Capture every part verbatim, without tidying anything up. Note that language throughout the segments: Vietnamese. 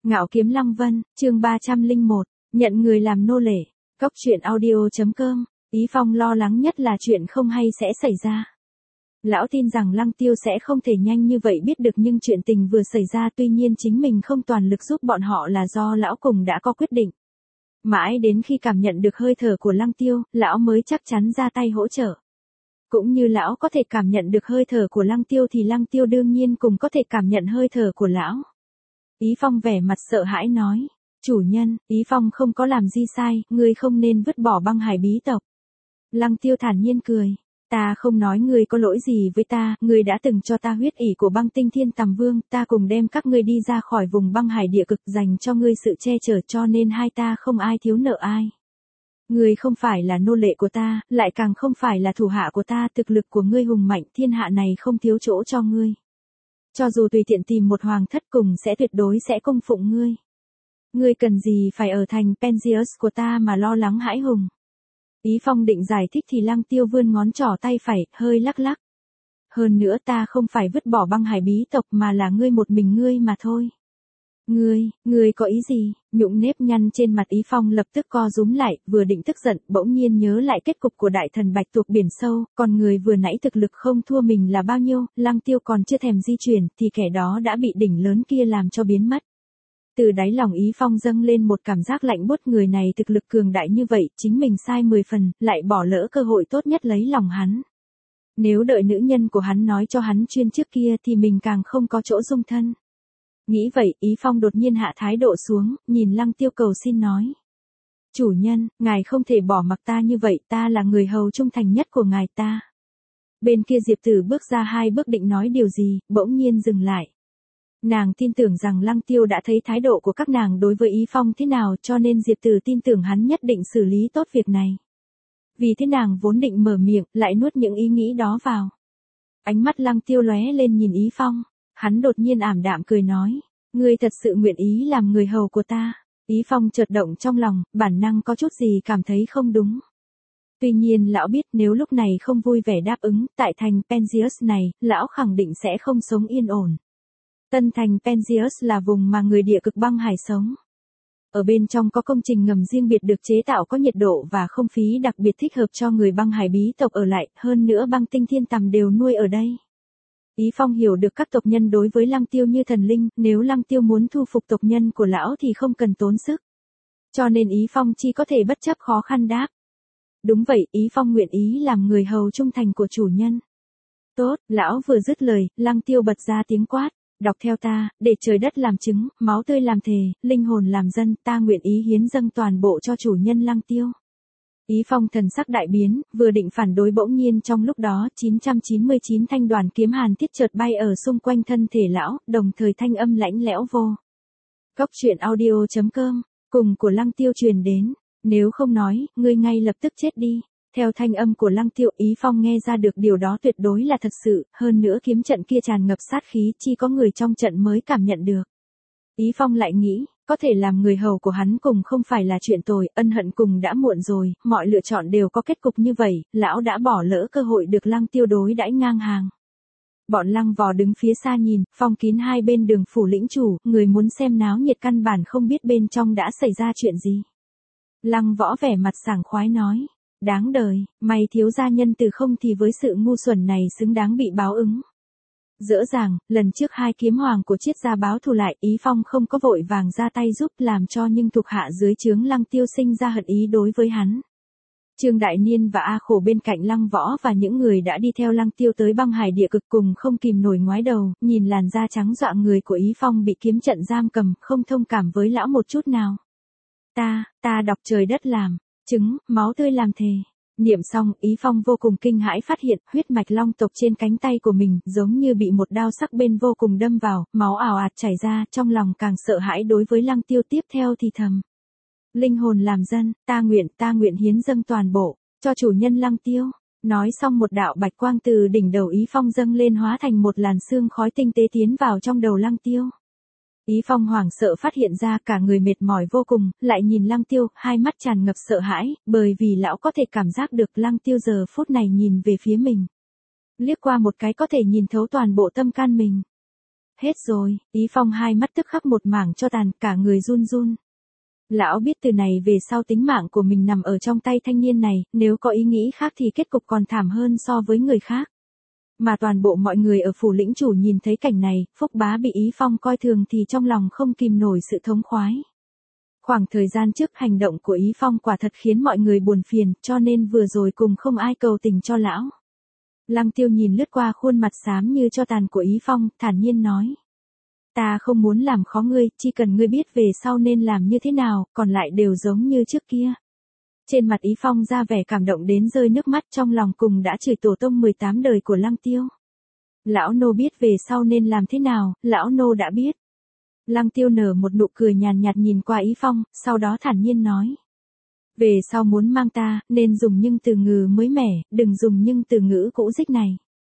Ngạo Kiếm Lăng Vân, chương ba trăm lẻ một, nhận người làm nô lệ. Cốc truyện audio.com, Ý Phong lo lắng nhất là chuyện không hay sẽ xảy ra. Lão tin rằng Lăng Tiêu sẽ không thể nhanh như vậy biết được nhưng chuyện tình vừa xảy ra tuy nhiên chính mình không toàn lực giúp bọn họ là do lão cùng đã có quyết định. Mãi đến khi cảm nhận được hơi thở của Lăng Tiêu, lão mới chắc chắn ra tay hỗ trợ. Cũng như lão có thể cảm nhận được hơi thở của Lăng Tiêu thì Lăng Tiêu đương nhiên cũng có thể cảm nhận hơi thở của lão. Ý Phong vẻ mặt sợ hãi nói, chủ nhân, Ý Phong không có làm gì sai, ngươi không nên vứt bỏ băng hải bí tộc. Lăng Tiêu thản nhiên cười, ta không nói ngươi có lỗi gì với ta, ngươi đã từng cho ta huyết ỷ của băng tinh thiên tầm vương, ta cùng đem các ngươi đi ra khỏi vùng băng hải địa cực dành cho ngươi sự che chở cho nên hai ta không ai thiếu nợ ai. Ngươi không phải là nô lệ của ta, lại càng không phải là thủ hạ của ta, thực lực của ngươi hùng mạnh, thiên hạ này không thiếu chỗ cho ngươi. Cho dù tùy tiện tìm một hoàng thất cùng sẽ tuyệt đối sẽ cung phụng ngươi. Ngươi cần gì phải ở thành Penzius của ta mà lo lắng hãi hùng. Ý Phong định giải thích thì Lăng Tiêu vươn ngón trỏ tay phải, hơi lắc lắc. Hơn nữa ta không phải vứt bỏ băng hải bí tộc mà là ngươi một mình ngươi mà thôi. Ngươi, ngươi có ý gì? Nhụng nếp nhăn trên mặt Ý Phong lập tức co rúm lại, vừa định tức giận, bỗng nhiên nhớ lại kết cục của đại thần Bạch Tuộc biển sâu, còn người vừa nãy thực lực không thua mình là bao nhiêu, Lăng Tiêu còn chưa thèm di chuyển, thì kẻ đó đã bị đỉnh lớn kia làm cho biến mất. Từ đáy lòng Ý Phong dâng lên một cảm giác lạnh buốt, người này thực lực cường đại như vậy, chính mình sai mười phần, lại bỏ lỡ cơ hội tốt nhất lấy lòng hắn. Nếu đợi nữ nhân của hắn nói cho hắn chuyên trước kia thì mình càng không có chỗ dung thân. Nghĩ vậy, Ý Phong đột nhiên hạ thái độ xuống, nhìn Lăng Tiêu cầu xin nói. Chủ nhân, ngài không thể bỏ mặc ta như vậy, ta là người hầu trung thành nhất của ngài ta. Bên kia Diệp Tử bước ra hai bước định nói điều gì, bỗng nhiên dừng lại. Nàng tin tưởng rằng Lăng Tiêu đã thấy thái độ của các nàng đối với Ý Phong thế nào cho nên Diệp Tử tin tưởng hắn nhất định xử lý tốt việc này. Vì thế nàng vốn định mở miệng, lại nuốt những ý nghĩ đó vào. Ánh mắt Lăng Tiêu lóe lên nhìn Ý Phong. Hắn đột nhiên ảm đạm cười nói, ngươi thật sự nguyện ý làm người hầu của ta. Ý Phong chợt động trong lòng, bản năng có chút gì cảm thấy không đúng. Tuy nhiên lão biết nếu lúc này không vui vẻ đáp ứng, tại thành Penzius này, lão khẳng định sẽ không sống yên ổn. Tân thành Penzius là vùng mà người địa cực băng hải sống. Ở bên trong có công trình ngầm riêng biệt được chế tạo có nhiệt độ và không khí đặc biệt thích hợp cho người băng hải bí tộc ở lại, hơn nữa băng tinh thiên tầm đều nuôi ở đây. Ý Phong hiểu được các tộc nhân đối với Lăng Tiêu như thần linh, nếu Lăng Tiêu muốn thu phục tộc nhân của lão thì không cần tốn sức. Cho nên Ý Phong chỉ có thể bất chấp khó khăn đáp. Đúng vậy, Ý Phong nguyện ý làm người hầu trung thành của chủ nhân. Tốt, lão vừa dứt lời, Lăng Tiêu bật ra tiếng quát, đọc theo ta, để trời đất làm chứng, máu tươi làm thề, linh hồn làm dân, ta nguyện ý hiến dâng toàn bộ cho chủ nhân Lăng Tiêu. Ý Phong thần sắc đại biến, vừa định phản đối bỗng nhiên trong lúc đó chín trăm chín mươi chín thanh đoàn kiếm hàn thiết chợt bay ở xung quanh thân thể lão, đồng thời thanh âm lãnh lẽo vô. Cốc truyện audio.com, cùng của Lăng Tiêu truyền đến, nếu không nói, ngươi ngay lập tức chết đi. Theo thanh âm của Lăng Tiêu, Ý Phong nghe ra được điều đó tuyệt đối là thật sự, hơn nữa kiếm trận kia tràn ngập sát khí, chỉ có người trong trận mới cảm nhận được. Ý Phong lại nghĩ, có thể làm người hầu của hắn cùng không phải là chuyện tồi, ân hận cùng đã muộn rồi, mọi lựa chọn đều có kết cục như vậy, lão đã bỏ lỡ cơ hội được Lăng Tiêu đối đãi ngang hàng. Bọn Lăng Vò đứng phía xa nhìn, phong kín hai bên đường phủ lĩnh chủ, người muốn xem náo nhiệt căn bản không biết bên trong đã xảy ra chuyện gì. Lăng Võ vẻ mặt sảng khoái nói, đáng đời, mày thiếu gia nhân từ không thì với sự ngu xuẩn này xứng đáng bị báo ứng. Dỡ dàng, lần trước hai kiếm hoàng của Triết gia báo thù lại, Ý Phong không có vội vàng ra tay giúp làm cho nhưng thuộc hạ dưới trướng Lăng Tiêu sinh ra hận ý đối với hắn. Trương Đại Niên và A Khổ bên cạnh Lăng Võ và những người đã đi theo Lăng Tiêu tới băng hải địa cực cùng không kìm nổi ngoái đầu, nhìn làn da trắng dọa người của Ý Phong bị kiếm trận giam cầm, không thông cảm với lão một chút nào. Ta, ta đọc trời đất làm chứng, máu tươi làm thề. Niệm xong, Ý Phong vô cùng kinh hãi phát hiện, huyết mạch long tộc trên cánh tay của mình, giống như bị một đao sắc bên vô cùng đâm vào, máu ào ạt chảy ra, trong lòng càng sợ hãi đối với Lăng Tiêu tiếp theo thì thầm. Linh hồn làm dân, ta nguyện, ta nguyện hiến dâng toàn bộ, cho chủ nhân Lăng Tiêu. Nói xong một đạo bạch quang từ đỉnh đầu Ý Phong dâng lên hóa thành một làn sương khói tinh tế tiến vào trong đầu Lăng Tiêu. Ý Phong hoảng sợ phát hiện ra cả người mệt mỏi vô cùng, lại nhìn Lăng Tiêu, hai mắt tràn ngập sợ hãi, bởi vì lão có thể cảm giác được Lăng Tiêu giờ phút này nhìn về phía mình. Liếc qua một cái có thể nhìn thấu toàn bộ tâm can mình. Hết rồi, Ý Phong hai mắt tức khắc một mảng cho tàn, cả người run run. Lão biết từ này về sau tính mạng của mình nằm ở trong tay thanh niên này, nếu có ý nghĩ khác thì kết cục còn thảm hơn so với người khác. Mà toàn bộ mọi người ở phủ lĩnh chủ nhìn thấy cảnh này, Phúc Bá bị Ý Phong coi thường thì trong lòng không kìm nổi sự thống khoái. Khoảng thời gian trước hành động của Ý Phong quả thật khiến mọi người buồn phiền, cho nên vừa rồi cùng không ai cầu tình cho lão. Lăng Tiêu nhìn lướt qua khuôn mặt xám như cho tàn của Ý Phong, thản nhiên nói. Ta không muốn làm khó ngươi, chỉ cần ngươi biết về sau nên làm như thế nào, còn lại đều giống như trước kia. Trên mặt Ý Phong ra vẻ cảm động đến rơi nước mắt, trong lòng cùng đã chửi tổ tông mười tám đời của Lăng Tiêu. Lão nô biết về sau nên làm thế nào, lão nô đã biết. Lăng Tiêu nở một nụ cười nhàn nhạt nhìn qua Ý Phong, sau đó thản nhiên nói. Về sau muốn mang ta, nên dùng những từ ngữ mới mẻ, đừng dùng những từ ngữ cũ dích này.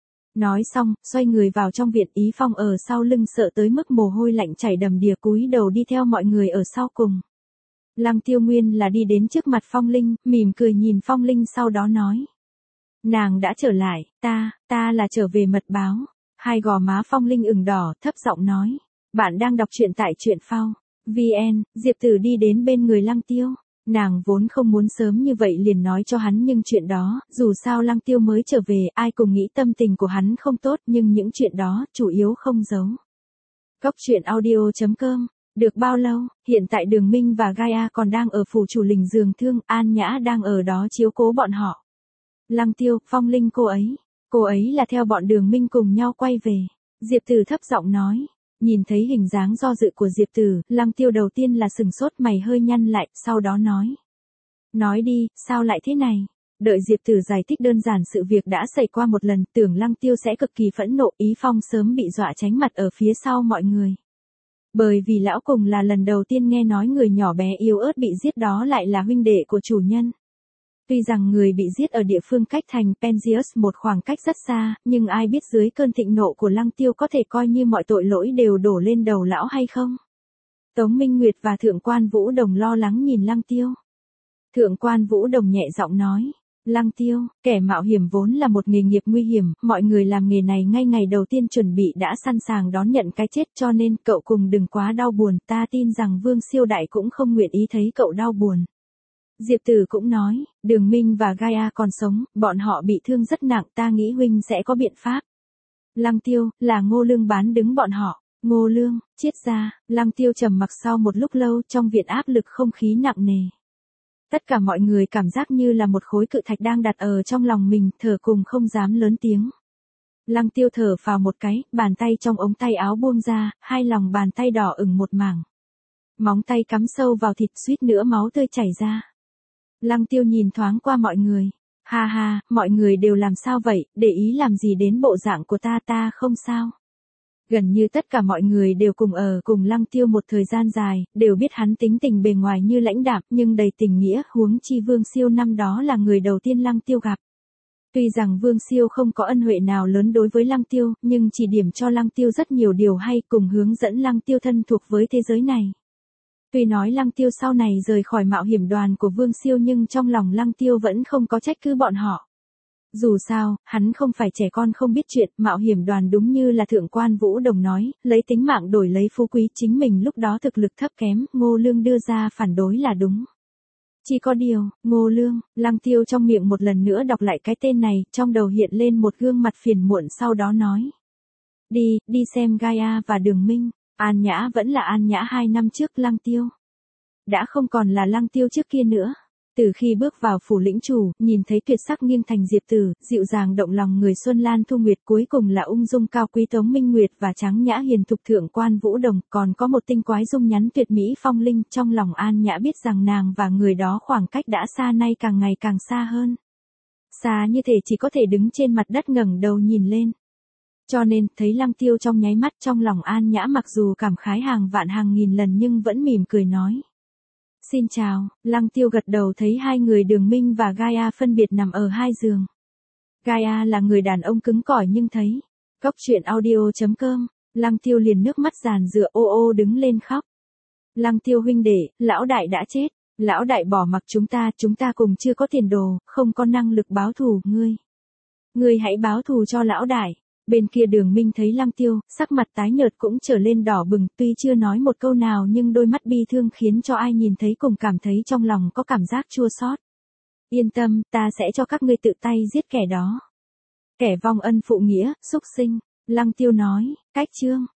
Nói xong, xoay người vào trong viện. Ý Phong ở sau lưng sợ tới mức mồ hôi lạnh chảy đầm đìa, cúi đầu đi theo mọi người ở sau cùng. Lăng Tiêu nguyên là đi đến trước mặt Phong Linh, mỉm cười nhìn Phong Linh sau đó nói. Nàng đã trở lại, ta, ta là trở về mật báo. Hai gò má Phong Linh ửng đỏ, thấp giọng nói. Bạn đang đọc truyện tại truyện phao. vê en, Diệp Tử đi đến bên người Lăng Tiêu. Nàng vốn không muốn sớm như vậy liền nói cho hắn nhưng chuyện đó, dù sao Lăng Tiêu mới trở về, ai cùng nghĩ tâm tình của hắn không tốt, nhưng những chuyện đó, chủ yếu không giấu. Cốc truyện audio chấm com. Được bao lâu, hiện tại Đường Minh và Gaia còn đang ở phủ chủ lình giường thương, An Nhã đang ở đó chiếu cố bọn họ. Lăng Tiêu, Phong Linh cô ấy, cô ấy là theo bọn Đường Minh cùng nhau quay về. Diệp Tử thấp giọng nói. Nhìn thấy hình dáng do dự của Diệp Tử, Lăng Tiêu đầu tiên là sừng sốt, mày hơi nhăn lại, sau đó nói. Nói đi, sao lại thế này? Đợi Diệp Tử giải thích đơn giản sự việc đã xảy qua một lần, tưởng Lăng Tiêu sẽ cực kỳ phẫn nộ. Ý Phong sớm bị dọa tránh mặt ở phía sau mọi người. Bởi vì lão cùng là lần đầu tiên nghe nói người nhỏ bé yếu ớt bị giết đó lại là huynh đệ của chủ nhân. Tuy rằng người bị giết ở địa phương cách thành Penzius một khoảng cách rất xa, nhưng ai biết dưới cơn thịnh nộ của Lăng Tiêu có thể coi như mọi tội lỗi đều đổ lên đầu lão hay không? Tống Minh Nguyệt và Thượng quan Vũ Đồng lo lắng nhìn Lăng Tiêu. Thượng quan Vũ Đồng nhẹ giọng nói. Lăng Tiêu, kẻ mạo hiểm vốn là một nghề nghiệp nguy hiểm, mọi người làm nghề này ngay ngày đầu tiên chuẩn bị đã sẵn sàng đón nhận cái chết, cho nên cậu cùng đừng quá đau buồn, ta tin rằng Vương Siêu Đại cũng không nguyện ý thấy cậu đau buồn. Diệp Tử cũng nói, Đường Minh và Gaia còn sống, bọn họ bị thương rất nặng, ta nghĩ huynh sẽ có biện pháp. Lăng Tiêu, là Ngô Lương bán đứng bọn họ. Ngô Lương, triết gia. Lăng Tiêu trầm mặc sau một lúc lâu, trong viện áp lực không khí nặng nề. Tất cả mọi người cảm giác như là một khối cự thạch đang đặt ở trong lòng mình, thở cùng không dám lớn tiếng. Lăng Tiêu thở phào một cái, bàn tay trong ống tay áo buông ra, hai lòng bàn tay đỏ ửng một mảng. Móng tay cắm sâu vào thịt, suýt nữa máu tươi chảy ra. Lăng Tiêu nhìn thoáng qua mọi người. Ha ha, mọi người đều làm sao vậy, để ý làm gì đến bộ dạng của ta, ta không sao. Gần như tất cả mọi người đều cùng ở cùng Lăng Tiêu một thời gian dài, đều biết hắn tính tình bề ngoài như lãnh đạm nhưng đầy tình nghĩa, huống chi Vương Siêu năm đó là người đầu tiên Lăng Tiêu gặp. Tuy rằng Vương Siêu không có ân huệ nào lớn đối với Lăng Tiêu, nhưng chỉ điểm cho Lăng Tiêu rất nhiều điều hay, cùng hướng dẫn Lăng Tiêu thân thuộc với thế giới này. Tuy nói Lăng Tiêu sau này rời khỏi mạo hiểm đoàn của Vương Siêu nhưng trong lòng Lăng Tiêu vẫn không có trách cứ bọn họ. Dù sao, hắn không phải trẻ con không biết chuyện, mạo hiểm đoàn đúng như là Thượng quan Vũ Đồng nói, lấy tính mạng đổi lấy phú quý, chính mình lúc đó thực lực thấp kém, Ngô Lương đưa ra phản đối là đúng. Chỉ có điều, Ngô Lương, Lăng Tiêu trong miệng một lần nữa đọc lại cái tên này, trong đầu hiện lên một gương mặt phiền muộn sau đó nói. Đi, đi xem Gaia và Đường Minh. An Nhã vẫn là An Nhã hai năm trước Lăng Tiêu. Đã không còn là Lăng Tiêu trước kia nữa. Từ khi bước vào phủ lĩnh chủ, nhìn thấy tuyệt sắc nghiêng thành Diệp Tử, dịu dàng động lòng người Xuân Lan Thu Nguyệt, cuối cùng là ung dung cao quý Tống Minh Nguyệt và trắng nhã hiền thục Thượng quan Vũ Đồng, còn có một tinh quái dung nhắn tuyệt mỹ Phong Linh, trong lòng An Nhã biết rằng nàng và người đó khoảng cách đã xa, nay càng ngày càng xa hơn. Xa như thể chỉ có thể đứng trên mặt đất ngẩng đầu nhìn lên. Cho nên, thấy Lăng Tiêu trong nháy mắt, trong lòng An Nhã mặc dù cảm khái hàng vạn hàng nghìn lần nhưng vẫn mỉm cười nói. Xin chào. Lăng Tiêu gật đầu thấy hai người Đường Minh và Gaia phân biệt nằm ở hai giường. Gaia là người đàn ông cứng cỏi nhưng thấy. Cốc truyện audio chấm com. Lăng Tiêu liền nước mắt giàn rụa ô ô đứng lên khóc. Lăng Tiêu huynh đệ, lão đại đã chết. Lão đại bỏ mặc chúng ta, chúng ta cùng chưa có tiền đồ, không có năng lực báo thù, ngươi. Ngươi hãy báo thù cho lão đại. Bên kia Đường Minh thấy Lăng Tiêu, sắc mặt tái nhợt cũng trở lên đỏ bừng, tuy chưa nói một câu nào nhưng đôi mắt bi thương khiến cho ai nhìn thấy cùng cảm thấy trong lòng có cảm giác chua xót. Yên tâm, ta sẽ cho các ngươi tự tay giết kẻ đó. Kẻ vong ân phụ nghĩa, xúc sinh, Lăng Tiêu nói, cách chương.